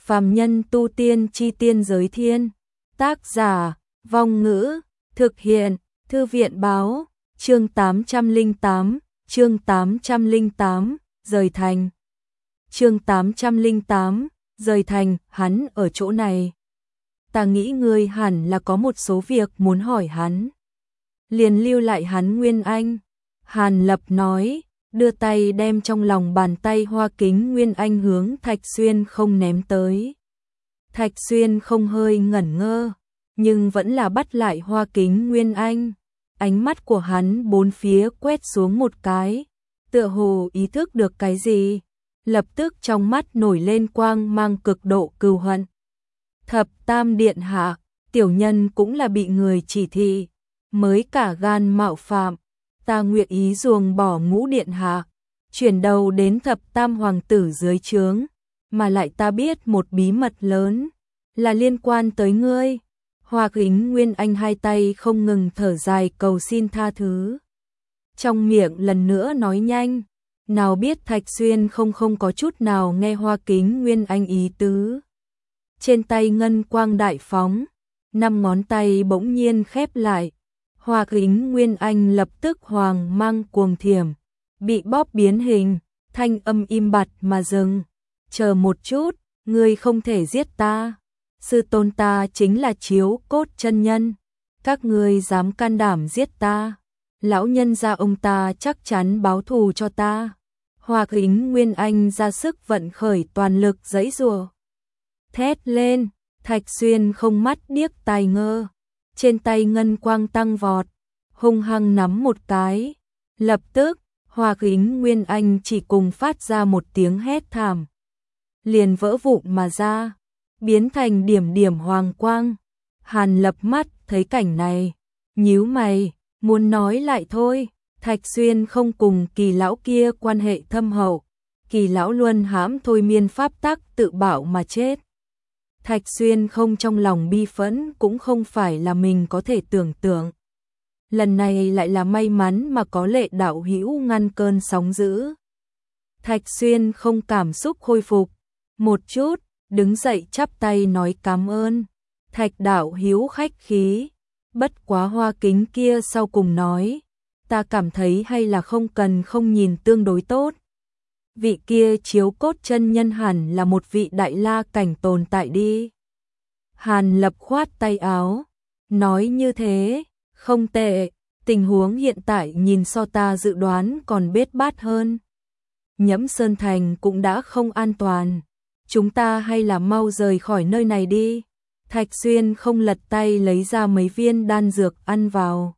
Phàm nhân tu tiên chi tiên giới thiên. Tác giả, Vong Ngữ, thực hiện, Thư viện báo, chương 808, rời thành. Chương 808, rời thành, hắn ở chỗ này. Ta nghĩ ngươi hẳn là có một số việc muốn hỏi hắn. Liền lưu lại hắn Nguyên Anh. Hàn Lập nói, đưa tay đem trong lòng bàn tay hoa kính Nguyên Anh hướng Thạch Xuyên không ném tới. Thạch Xuyên không hơi ngẩn ngơ, nhưng vẫn là bắt lại hoa kính Nguyên Anh. Ánh mắt của hắn bốn phía quét xuống một cái, tựa hồ ý thức được cái gì, lập tức trong mắt nổi lên quang mang cực độ cừu hận. Thập Tam Điện hạ, tiểu nhân cũng là bị người chỉ thị, mới cả gan mạo phạm, ta nguyện ý ruồng bỏ Ngũ Điện hạ, chuyển đầu đến Thập Tam hoàng tử dưới trướng, mà lại ta biết một bí mật lớn, là liên quan tới ngươi. Hoa kính Nguyên Anh hai tay không ngừng thở dài cầu xin tha thứ. Trong miệng lần nữa nói nhanh, nào biết Thạch Xuyên không có chút nào nghe hoa kính Nguyên Anh ý tứ. Trên tay ngân quang đại phóng, 5 ngón tay bỗng nhiên khép lại. Hoa kính Nguyên Anh lập tức hoàng mang cuồng thiểm, bị bóp biến hình, thanh âm im bặt mà dừng. Chờ một chút, ngươi không thể giết ta. Sư tôn ta chính là Chiếu Cốt chân nhân, các ngươi dám can đảm giết ta, lão nhân gia ông ta chắc chắn báo thù cho ta. Hoa kính Nguyên Anh ra sức vận khởi toàn lực giãy giụa, thét lên. Thạch Xuyên không mắt điếc tai ngơ, trên tay ngân quang tăng vọt, hung hăng nắm một cái, lập tức hoa kính Nguyên Anh chỉ cùng phát ra một tiếng hét thảm, liền vỡ vụn mà ra, biến thành điểm điểm hoàng quang. Hàn Lập mắt thấy cảnh này, nhíu mày, muốn nói lại thôi. Thạch Xuyên không cùng Kỳ lão kia quan hệ thâm hậu, Kỳ lão luôn hãm thôi miên pháp tắc tự bạo mà chết. Thạch Xuyên không trong lòng bi phẫn cũng không phải là mình có thể tưởng tượng. Lần này lại là may mắn mà có Lệ đạo hữu ngăn cơn sóng dữ. Thạch Xuyên không cảm xúc khôi phục một chút, đứng dậy chắp tay nói cảm ơn. Thạch đạo hữu khách khí, bất quá hoa kính kia sau cùng nói, ta cảm thấy hay là không nhìn tương đối tốt. Vị kia Chiếu Cốt chân nhân hẳn là một vị đại la cảnh tồn tại đi. Hàn Lập khoát tay áo, nói như thế, không tệ, tình huống hiện tại nhìn so ta dự đoán còn bết bát hơn. Nhẫm Sơn Thành cũng đã không an toàn, chúng ta hay là mau rời khỏi nơi này đi. Thạch Xuyên không lật tay lấy ra mấy viên đan dược ăn vào.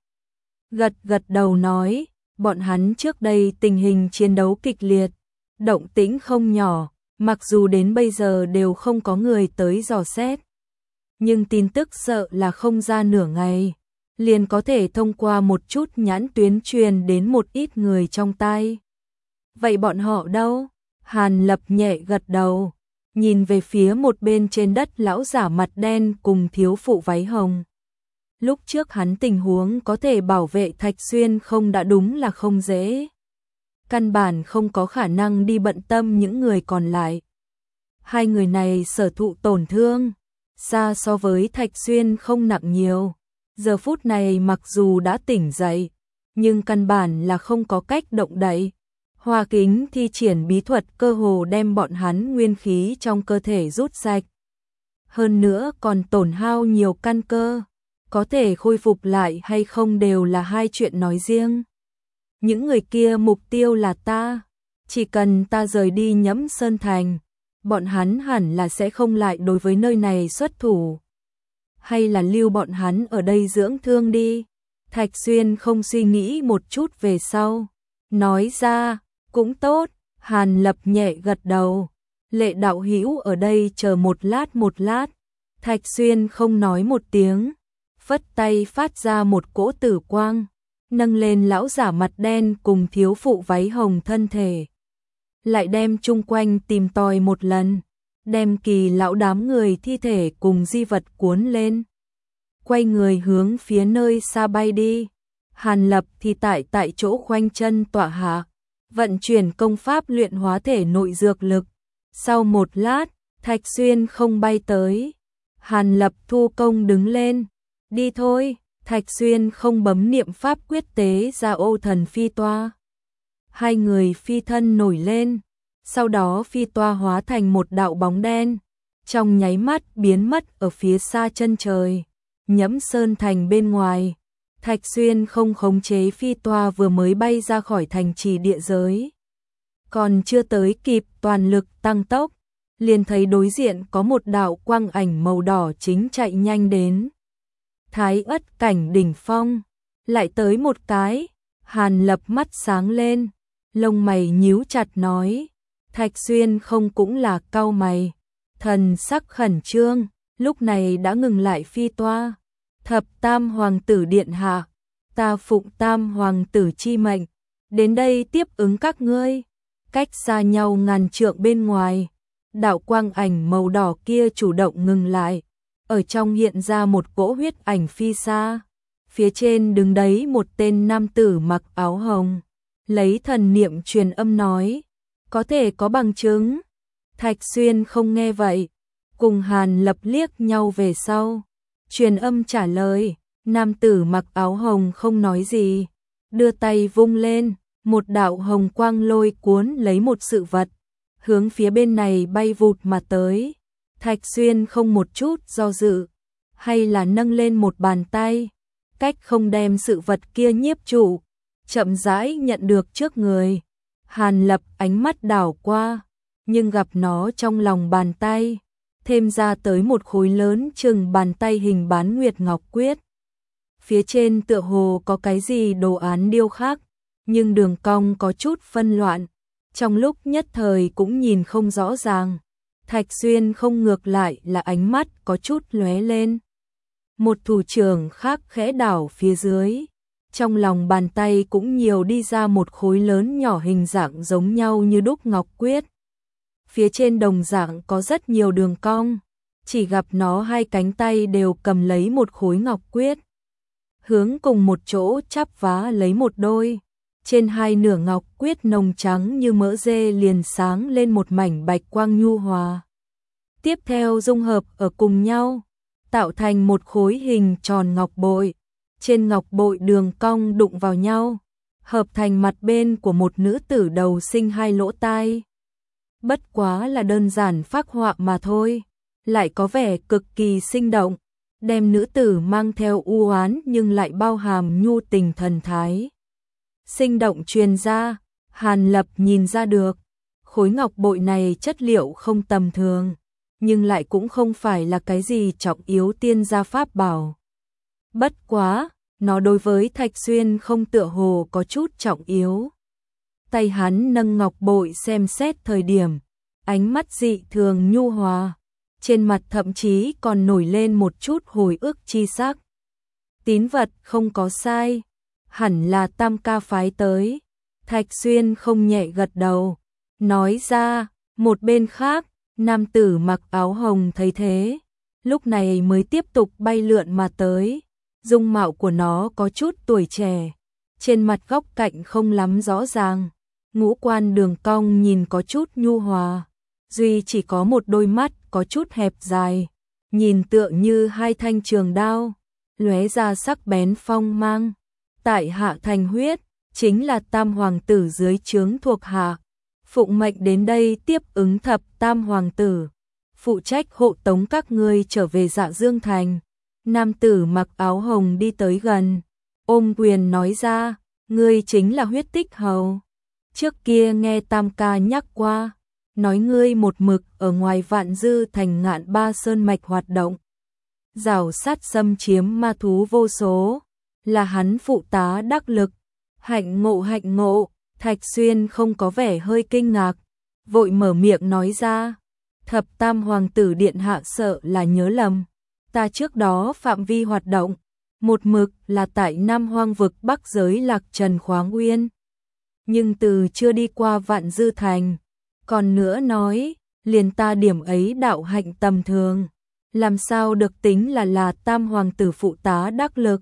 Gật đầu nói, bọn hắn trước đây tình hình chiến đấu kịch liệt, động tĩnh không nhỏ, mặc dù đến bây giờ đều không có người tới dò xét. Nhưng tin tức sợ là không ra nửa ngày, liền có thể thông qua một chút nhãn tuyến truyền đến một ít người trong tai. Vậy bọn họ đâu? Hàn Lập nhẹ gật đầu, nhìn về phía một bên trên đất lão giả mặt đen cùng thiếu phụ váy hồng. Lúc trước hắn tình huống có thể bảo vệ Thạch Xuyên không đã đúng là không dễ. Căn bản không có khả năng đi bận tâm những người còn lại. Hai người này sở thụ tổn thương, xa so với Thạch Xuyên không nặng nhiều. Giờ phút này mặc dù đã tỉnh dậy, nhưng căn bản là không có cách động đậy. Hoa kính thi triển bí thuật cơ hồ đem bọn hắn nguyên khí trong cơ thể rút sạch. Hơn nữa còn tổn hao nhiều căn cơ, có thể khôi phục lại hay không đều là hai chuyện nói riêng. Những người kia mục tiêu là ta, chỉ cần ta rời đi Nhẫm Sơn Thành, bọn hắn hẳn là sẽ không lại đối với nơi này xuất thủ. Hay là lưu bọn hắn ở đây dưỡng thương đi. Thạch Xuyên không suy nghĩ một chút về sau, nói ra, cũng tốt. Hàn Lập nhẹ gật đầu, Lệ đạo hữu ở đây chờ một lát. Thạch Xuyên không nói một tiếng, phất tay phát ra một cỗ tử quang, nâng lên lão giả mặt đen cùng thiếu phụ váy hồng thân thể. Lại đem chung quanh tìm tòi một lần, đem Kỳ lão đám người thi thể cùng di vật cuốn lên. Quay người hướng phía nơi xa bay đi. Hàn Lập thì tại chỗ khoanh chân tọa hạ, vận chuyển công pháp luyện hóa thể nội dược lực. Sau một lát, Thạch Xuyên không bay tới. Hàn Lập thu công đứng lên. Đi thôi. Thạch Xuyên không bấm niệm pháp quyết tế ra ô thần phi toa. Hai người phi thân nổi lên. Sau đó phi toa hóa thành một đạo bóng đen. Trong nháy mắt biến mất ở phía xa chân trời. Nhẫm Sơn thành bên ngoài. Thạch Xuyên không khống chế phi toa vừa mới bay ra khỏi thành trì địa giới. Còn chưa tới kịp toàn lực tăng tốc, liền thấy đối diện có một đạo quang ảnh màu đỏ chính chạy nhanh đến. Thái Ất cảnh đỉnh phong, lại tới một cái. Hàn Lập mắt sáng lên, lông mày nhíu chặt nói. Thạch Xuyên không cũng là cau mày, thần sắc khẩn trương, lúc này đã ngừng lại phi toa. Thập Tam Hoàng tử điện hạ, ta phụng Tam Hoàng tử chi mệnh, đến đây tiếp ứng các ngươi. Cách xa nhau ngàn trượng bên ngoài, đạo quang ảnh màu đỏ kia chủ động ngừng lại, ở trong hiện ra một cỗ huyết ảnh phi xa. Phía trên đứng đấy một tên nam tử mặc áo hồng, lấy thần niệm truyền âm nói, có thể có bằng chứng. Thạch Xuyên không nghe vậy, cùng Hàn Lập liếc nhau về sau. Truyền âm trả lời, nam tử mặc áo hồng không nói gì, đưa tay vung lên, một đạo hồng quang lôi cuốn lấy một sự vật, hướng phía bên này bay vụt mà tới. Thạch Xuyên không một chút do dự, hay là nâng lên một bàn tay, cách không đem sự vật kia nhiếp trụ, chậm rãi nhận được trước người. Hàn Lập ánh mắt đảo qua, nhưng gặp nó trong lòng bàn tay, thêm ra tới một khối lớn chừng bàn tay hình bán nguyệt ngọc quyết. Phía trên tựa hồ có cái gì đồ án điêu khắc, nhưng đường cong có chút phân loạn, trong lúc nhất thời cũng nhìn không rõ ràng. Thạch Xuyên không ngược lại là ánh mắt có chút lóe lên. Một thủ trưởng khác khẽ đảo phía dưới, trong lòng bàn tay cũng nhiều đi ra một khối lớn nhỏ hình dạng giống nhau như đúc ngọc quyết. Phía trên đồng dạng có rất nhiều đường cong, chỉ gặp nó hai cánh tay đều cầm lấy một khối ngọc quyết, hướng cùng một chỗ chắp vá lấy một đôi. Trên hai nửa ngọc quyết nồng trắng như mỡ dê liền sáng lên một mảnh bạch quang nhu hòa. Tiếp theo dung hợp ở cùng nhau, tạo thành một khối hình tròn ngọc bội. Trên ngọc bội đường cong đụng vào nhau, hợp thành mặt bên của một nữ tử đầu sinh hai lỗ tai. Bất quá là đơn giản phác họa mà thôi, lại có vẻ cực kỳ sinh động, đem nữ tử mang theo u oán nhưng lại bao hàm nhu tình thần thái. Sinh động truyền ra, Hàn Lập nhìn ra được, khối ngọc bội này chất liệu không tầm thường, nhưng lại cũng không phải là cái gì trọng yếu tiên gia pháp bảo. Bất quá, nó đối với Thạch Xuyên không tựa hồ có chút trọng yếu. Tay hắn nâng ngọc bội xem xét thời điểm, ánh mắt dị thường nhu hòa, trên mặt thậm chí còn nổi lên một chút hồi ức chi sắc. Tín vật không có sai, hẳn là Tam ca phái tới. Thạch Xuyên không nhẹ gật đầu, nói ra. Một bên khác, nam tử mặc áo hồng thấy thế, lúc này mới tiếp tục bay lượn mà tới. Dung mạo của nó có chút tuổi trẻ, trên mặt góc cạnh không lắm rõ ràng, ngũ quan đường cong nhìn có chút nhu hòa, duy chỉ có một đôi mắt có chút hẹp dài, nhìn tựa như hai thanh trường đao, lóe ra sắc bén phong mang. Tại Hạ Thành Huyết, chính là Tam Hoàng tử dưới trướng thuộc hạ, phụng mệnh đến đây tiếp ứng Thập Tam Hoàng tử, phụ trách hộ tống các ngươi trở về Dạ Dương Thành. Nam tử mặc áo hồng đi tới gần, ôm quyền nói ra, ngươi chính là Huyết Tích Hầu. Trước kia nghe Tam ca nhắc qua, nói ngươi một mực ở ngoài Vạn Dư Thành Ngạn Ba Sơn mạch hoạt động, giảo sát xâm chiếm ma thú vô số, là hắn phụ tá đắc lực. Hạnh ngộ. Thạch Xuyên không có vẻ hơi kinh ngạc, vội mở miệng nói ra, Thập Tam Hoàng tử điện hạ sợ là nhớ lầm, ta trước đó phạm vi hoạt động một mực là tại Nam Hoang vực Bắc giới Lạc Trần Khoáng Uyên, nhưng từ chưa đi qua Vạn Dư Thành. Còn nữa nói, liền ta điểm ấy đạo hạnh tầm thường, làm sao được tính là Tam Hoàng tử phụ tá đắc lực.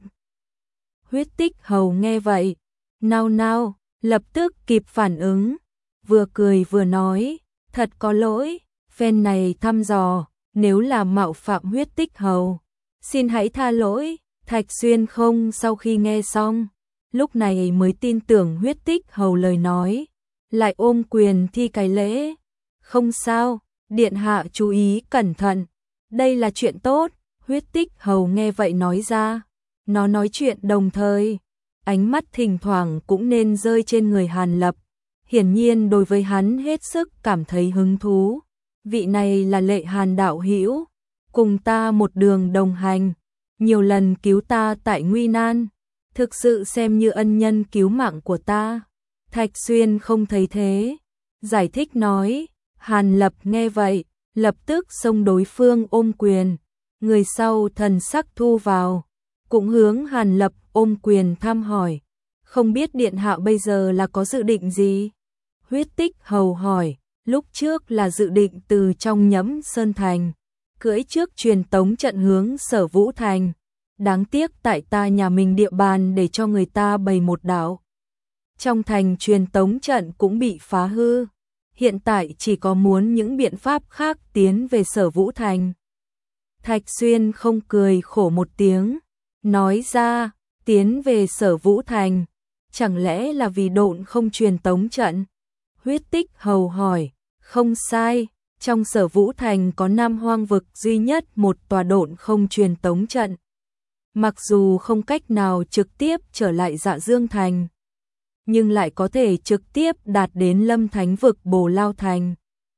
Huyết Tích Hầu nghe vậy, nao, lập tức kịp phản ứng, vừa cười vừa nói, thật có lỗi, Phen này thăm dò, nếu là mạo phạm Huyết Tích Hầu, xin hãy tha lỗi. Thạch Xuyên không sau khi nghe xong, lúc này mới tin tưởng Huyết Tích Hầu lời nói, lại ôm quyền thi cái lễ. Không sao, điện hạ chú ý cẩn thận, đây là chuyện tốt. Huyết Tích Hầu nghe vậy nói ra, nó nói chuyện đồng thời, ánh mắt thỉnh thoảng cũng nên rơi trên người Hàn Lập, hiển nhiên đối với hắn hết sức cảm thấy hứng thú. Vị này là Lệ Hàn đạo hữu, cùng ta một đường đồng hành, nhiều lần cứu ta tại nguy nan, thực sự xem như ân nhân cứu mạng của ta. Thạch Xuyên không thấy thế, giải thích nói. Hàn Lập nghe vậy, lập tức xông đối phương ôm quyền, người sau thần sắc thu vào, cũng hướng Hàn Lập ôm quyền thăm hỏi, không biết điện hạ bây giờ là có dự định gì? Huyết Tích Hầu hỏi, lúc trước là dự định từ trong Nhẫm Sơn Thành, cưỡi trước truyền tống trận hướng Sở Vũ Thành, đáng tiếc tại ta nhà mình địa bàn để cho người ta bày một đạo. Trong thành truyền tống trận cũng bị phá hư, hiện tại chỉ có muốn những biện pháp khác tiến về Sở Vũ Thành. Thạch Xuyên không cười khổ một tiếng, nói ra, tiến về Sở Vũ Thành, chẳng lẽ là vì độn không truyền tống trận? Huyết Tích Hầu hỏi, không sai, trong Sở Vũ Thành có Nam Hoang vực duy nhất một tòa độn không truyền tống trận. Mặc dù không cách nào trực tiếp trở lại Dạ Dương Thành, nhưng lại có thể trực tiếp đạt đến Lâm Thánh vực Bồ Lao Thành.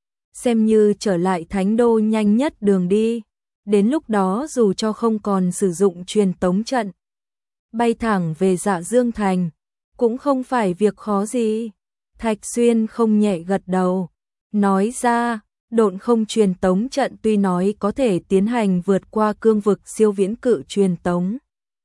Xem như trở lại Thánh Đô nhanh nhất đường đi, đến lúc đó dù cho không còn sử dụng truyền tống trận, bay thẳng về Dạ Dương Thành, cũng không phải việc khó gì. Thạch Xuyên không nhẹ gật đầu, nói ra, độn không truyền tống trận tuy nói có thể tiến hành vượt qua cương vực siêu viễn cự truyền tống,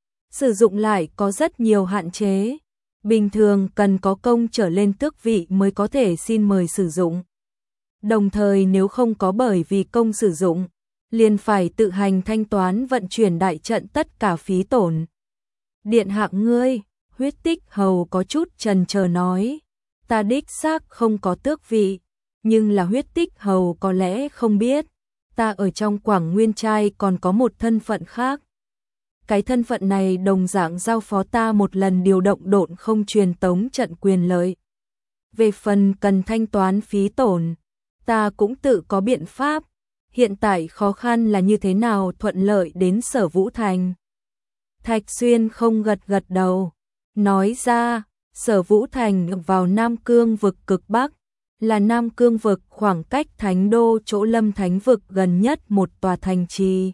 sử dụng lại có rất nhiều hạn chế, bình thường cần có công trở lên tước vị mới có thể xin mời sử dụng. Đồng thời nếu không có bởi vì công sử dụng, liền phải tự hành thanh toán vận chuyển đại trận tất cả phí tổn. Điện hạ ngươi, Huyết Tích Hầu có chút chần chờ nói, ta đích xác không có tước vị, nhưng là Huyết Tích Hầu có lẽ không biết, ta ở trong Quảng Nguyên Trai còn có một thân phận khác. Cái thân phận này đồng dạng giao phó ta một lần điều động độn không truyền tống trận quyền lợi. Về phần cần thanh toán phí tổn, ta cũng tự có biện pháp. Hiện tại khó khăn là như thế nào thuận lợi đến Sở Vũ Thành? Thạch Xuyên không gật gật đầu, nói ra, Sở Vũ Thành vào Nam Cương vực cực Bắc, là Nam Cương vực khoảng cách Thánh Đô chỗ Lâm Thánh vực gần nhất một tòa thành trì.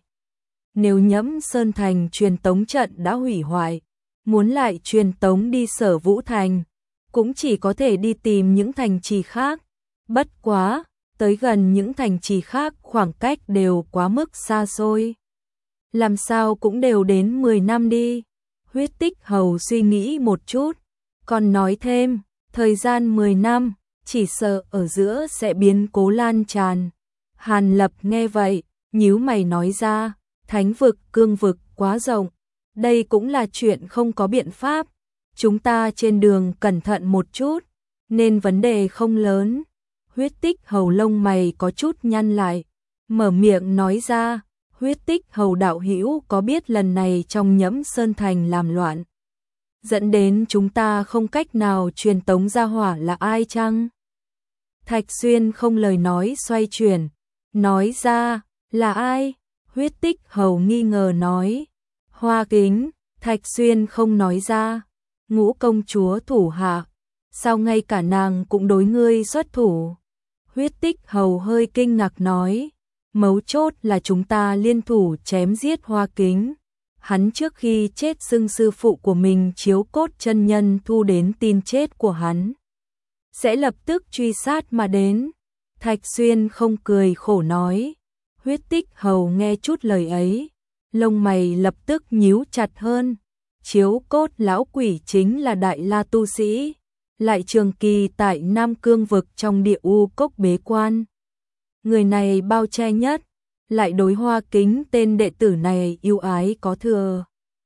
Nếu Nhẫm Sơn Thành truyền tống trận đã hủy hoại, muốn lại truyền tống đi Sở Vũ Thành, cũng chỉ có thể đi tìm những thành trì khác. Bất quá, tới gần những thành trì khác khoảng cách đều quá mức xa xôi. Làm sao cũng đều đến 10 năm đi. Huyết Tích Hầu suy nghĩ một chút, còn nói thêm, thời gian 10 năm, chỉ sợ ở giữa sẽ biến cố lan tràn. Hàn Lập nghe vậy, nhíu mày nói ra, Thánh vực, cương vực quá rộng, đây cũng là chuyện không có biện pháp. Chúng ta trên đường cẩn thận một chút, nên vấn đề không lớn. Huyết Tích Hầu lông mày có chút nhăn lại, mở miệng nói ra, Huyết Tích Hầu đạo hữu có biết lần này trong Nhẫm Sơn Thành làm loạn, dẫn đến chúng ta không cách nào truyền tống ra hỏa là ai chăng? Thạch Xuyên không lời nói xoay chuyển, nói ra, là ai? Huyết Tích Hầu nghi ngờ nói, Hoa Kính. Thạch Xuyên không nói ra, Ngũ công chúa thủ hạ, sao ngay cả nàng cũng đối ngươi xuất thủ? Huyết Tích Hầu hơi kinh ngạc nói, mấu chốt là chúng ta liên thủ chém giết Hoa Kính. Hắn trước khi chết xưng sư phụ của mình Chiếu Cốt chân nhân thu đến tin chết của hắn, sẽ lập tức truy sát mà đến. Thạch Xuyên không cười khổ nói. Huyết Tích Hầu nghe chút lời ấy, lông mày lập tức nhíu chặt hơn. Chiếu Cốt lão quỷ chính là đại la tu sĩ, lại trường kỳ tại Nam Cương vực trong Địa U Cốc bế quan. Người này bao che nhất, lại đối Hoa Kính tên đệ tử này yêu ái có thừa.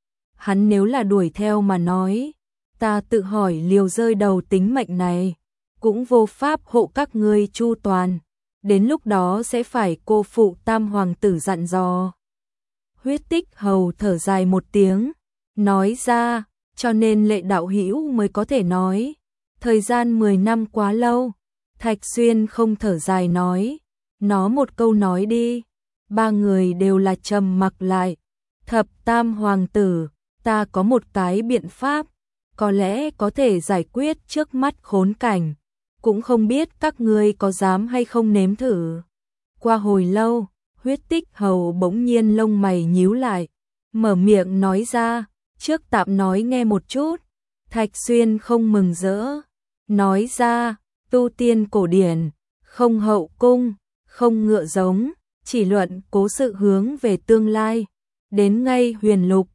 Hắn nếu là đuổi theo mà nói, ta tự hỏi liều rơi đầu tính mệnh này, cũng vô pháp hộ các ngươi chu toàn. đến lúc đó sẽ phải cô phụ tam hoàng tử dặn dò. Huyết Tích Hầu thở dài một tiếng, nói ra, cho nên Lệ đạo hữu mới có thể nói, thời gian 10 năm quá lâu. Thạch Xuyên không thở dài nói, nó một câu nói đi. Ba người đều là trầm mặc lại. Thập tam hoàng tử, ta có một cái biện pháp, có lẽ có thể giải quyết trước mắt khốn cảnh, cũng không biết các ngươi có dám hay không nếm thử. Qua hồi lâu, Huyết Tích Hầu bỗng nhiên lông mày nhíu lại, mở miệng nói ra, trước tạm nói nghe một chút. Thạch Xuyên không mừng rỡ, nói ra, tu tiên cổ điển, không hậu cung, không ngựa giống, chỉ luận cố sự hướng về tương lai. Đến ngay huyền lục,